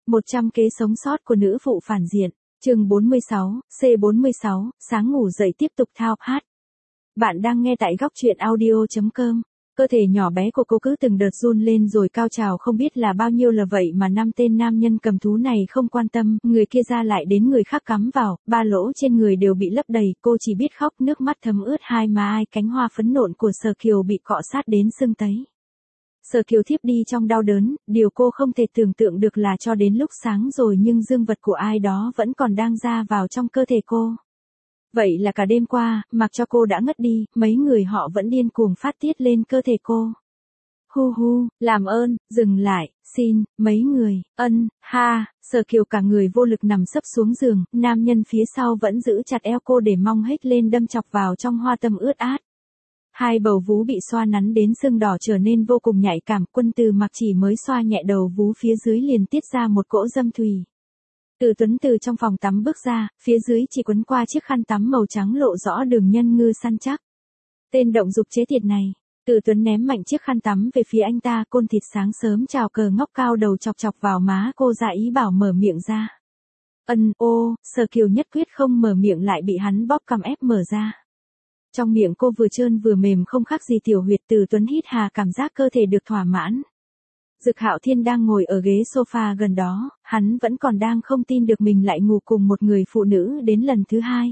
100 kế sống sót của nữ phụ phản diện. Chương 46, C46, sáng ngủ dậy tiếp tục thao hát. Bạn đang nghe tại góc truyện audio.com. Cơ thể nhỏ bé của cô cứ từng đợt run lên rồi cao trào không biết là bao nhiêu là vậy mà năm tên nam nhân cầm thú này không quan tâm, người kia ra lại đến người khác cắm vào, ba lỗ trên người đều bị lấp đầy, cô chỉ biết khóc nước mắt thấm ướt hai má ai, cánh hoa phấn nộn của Sở Kiều bị cọ sát đến sưng tấy. Sở Kiều thiếp đi trong đau đớn, điều cô không thể tưởng tượng được là cho đến lúc sáng rồi nhưng dương vật của ai đó vẫn còn đang ra vào trong cơ thể cô. Vậy là cả đêm qua, mặc cho cô đã ngất đi, mấy người họ vẫn điên cuồng phát tiết lên cơ thể cô. Hu hu, làm ơn, dừng lại, xin, mấy người, ha, Sở Kiều cả người vô lực nằm sấp xuống giường, nam nhân phía sau vẫn giữ chặt eo cô để mong hết lên đâm chọc vào trong hoa tâm ướt át. Hai bầu vú bị xoa nắn đến sưng đỏ trở nên vô cùng nhạy cảm, Quân Từ Mặc chỉ mới xoa nhẹ đầu vú phía dưới liền tiết ra một cỗ dâm thùy. Từ Tuấn từ trong phòng tắm bước ra, phía dưới chỉ quấn qua chiếc khăn tắm màu trắng lộ rõ đường nhân ngư săn chắc. Tên động dục chế tiệt này. Từ Tuấn ném mạnh chiếc khăn tắm về phía anh ta, côn thịt sáng sớm chào cờ ngóc cao đầu chọc chọc vào má cô, dạ ý bảo mở miệng ra. Sở Kiều nhất quyết không mở miệng lại bị hắn bóp cằm ép mở ra. Trong miệng cô vừa trơn vừa mềm không khác gì tiểu huyệt. Từ Tuấn hít hà cảm giác cơ thể được thỏa mãn. Dực Hạo Thiên đang ngồi ở ghế sofa gần đó, hắn vẫn còn đang không tin được mình lại ngủ cùng một người phụ nữ đến lần thứ hai.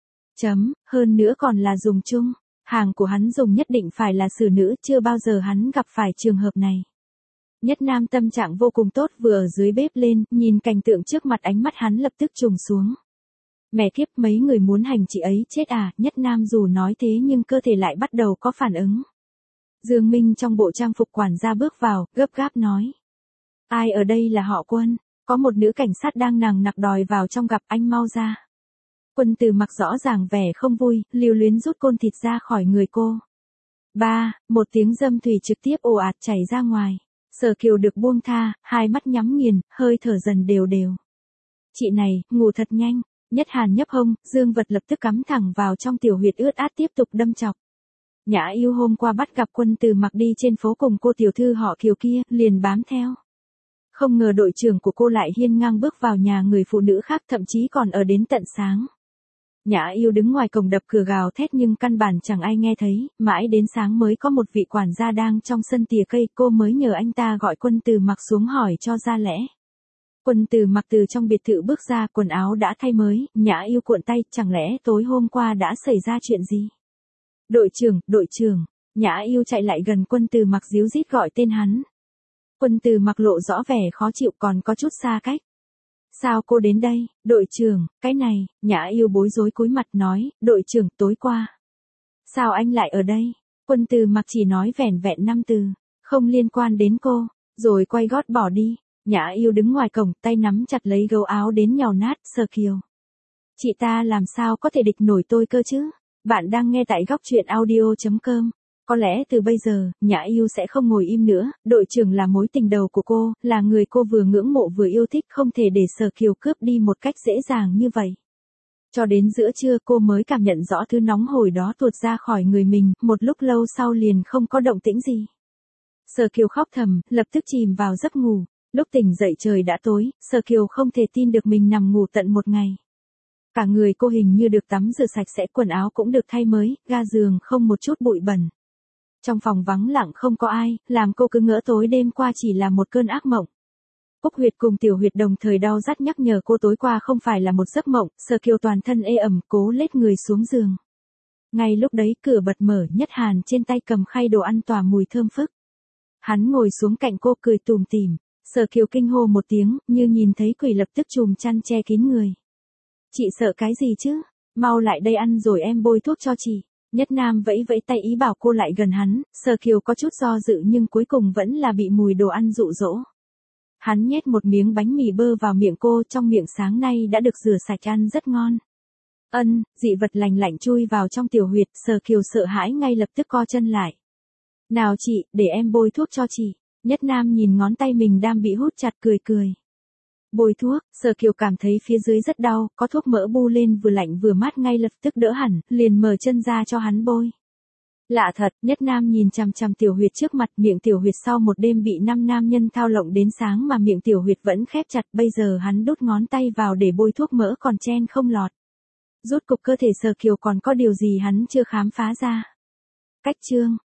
Hơn nữa còn là dùng chung, hàng của hắn dùng nhất định phải là xử nữ, chưa bao giờ hắn gặp phải trường hợp này. Nhất Nam tâm trạng vô cùng tốt, vừa ở dưới bếp lên, nhìn cảnh tượng trước mặt ánh mắt hắn lập tức trùng xuống. Mẹ kiếp, mấy người muốn hành chị ấy chết à? Nhất Nam dù nói thế nhưng cơ thể lại bắt đầu có phản ứng. Dương Minh trong bộ trang phục quản gia bước vào, gấp gáp nói. Ai ở đây là họ Quân? Có một nữ cảnh sát đang nằng nặc đòi vào trong gặp, anh mau ra. Quân Từ Mặc rõ ràng vẻ không vui, lưu luyến rút côn thịt ra khỏi người cô. Một tiếng dâm thủy trực tiếp ồ ạt chảy ra ngoài. Sở Kiều được buông tha, hai mắt nhắm nghiền, hơi thở dần đều đều. Chị này, ngủ thật nhanh. Nhất Hàn nhấp hông, dương vật lập tức cắm thẳng vào trong tiểu huyệt ướt át tiếp tục đâm chọc. Nhã Yêu hôm qua bắt gặp Quân Từ Mặc đi trên phố cùng cô tiểu thư họ Kiều kia, liền bám theo. Không ngờ đội trưởng của cô lại hiên ngang bước vào nhà người phụ nữ khác, thậm chí còn ở đến tận sáng. Nhã Yêu đứng ngoài cổng đập cửa gào thét nhưng căn bản chẳng ai nghe thấy, mãi đến sáng mới có một vị quản gia đang trong sân tỉa cây, cô mới nhờ anh ta gọi Quân Từ Mặc xuống hỏi cho ra lẽ. Quân Từ Mặc từ trong biệt thự bước ra, quần áo đã thay mới, Nhã Yêu cuộn tay, chẳng lẽ tối hôm qua đã xảy ra chuyện gì? Đội trưởng, Nhã Yêu chạy lại gần Quân Từ Mặc díu dít gọi tên hắn. Quân Từ Mặc lộ rõ vẻ khó chịu còn có chút xa cách. Sao cô đến đây, đội trưởng, cái này, Nhã Yêu bối rối cúi mặt nói, đội trưởng tối qua. Sao anh lại ở đây? Quân Từ Mặc chỉ nói vẻn vẹn 5 từ, không liên quan đến cô, rồi quay gót bỏ đi. Nhã Yêu đứng ngoài cổng, tay nắm chặt lấy gấu áo đến nhàu nát. Sở Kiều. Chị ta làm sao có thể địch nổi tôi cơ chứ? Bạn đang nghe tại góc truyện audio.com. Có lẽ từ bây giờ, Nhã Yêu sẽ không ngồi im nữa, đội trưởng là mối tình đầu của cô, là người cô vừa ngưỡng mộ vừa yêu thích, không thể để Sở Kiều cướp đi một cách dễ dàng như vậy. Cho đến giữa trưa cô mới cảm nhận rõ thứ nóng hổi đó tuột ra khỏi người mình, một lúc lâu sau liền không có động tĩnh gì. Sở Kiều khóc thầm, lập tức chìm vào giấc ngủ. Lúc tỉnh dậy trời đã tối, Sở Kiều không thể tin được mình nằm ngủ tận một ngày. Cả người cô hình như được tắm rửa sạch sẽ, quần áo cũng được thay mới, ga giường không một chút bụi bẩn. Trong phòng vắng lặng không có ai, làm cô cứ ngỡ tối đêm qua chỉ là một cơn ác mộng. Cúc huyệt cùng tiểu huyệt đồng thời đau rát nhắc nhở cô tối qua không phải là một giấc mộng. Sở Kiều toàn thân ê ẩm cố lết người xuống giường. Ngay lúc đấy cửa bật mở, Nhất Hàn trên tay cầm khay đồ ăn tỏa mùi thơm phức. Hắn ngồi xuống cạnh cô cười tủm tỉm. Sở Kiều kinh hô một tiếng, như nhìn thấy quỷ lập tức chùm chăn che kín người. Chị sợ cái gì chứ? Mau lại đây ăn rồi em bôi thuốc cho chị. Nhất Nam vẫy vẫy tay ý bảo cô lại gần hắn, Sở Kiều có chút do dự nhưng cuối cùng vẫn là bị mùi đồ ăn dụ dỗ. Hắn nhét một miếng bánh mì bơ vào miệng cô, trong miệng sáng nay đã được rửa sạch, ăn rất ngon. Dị vật lành lạnh chui vào trong tiểu huyệt, Sở Kiều sợ hãi ngay lập tức co chân lại. Nào chị, để em bôi thuốc cho chị. Nhất Nam nhìn ngón tay mình đang bị hút chặt cười cười. Bôi thuốc, Sở Kiều cảm thấy phía dưới rất đau, có thuốc mỡ bu lên vừa lạnh vừa mát ngay lập tức đỡ hẳn, liền mở chân ra cho hắn bôi. Lạ thật, Nhất Nam nhìn chằm chằm Tiểu Huyệt trước mặt, miệng Tiểu Huyệt sau một đêm bị 5 nam nhân thao lộng đến sáng mà miệng Tiểu Huyệt vẫn khép chặt, bây giờ hắn đút ngón tay vào để bôi thuốc mỡ còn chen không lọt. Rút cục cơ thể Sở Kiều còn có điều gì hắn chưa khám phá ra. Cách chương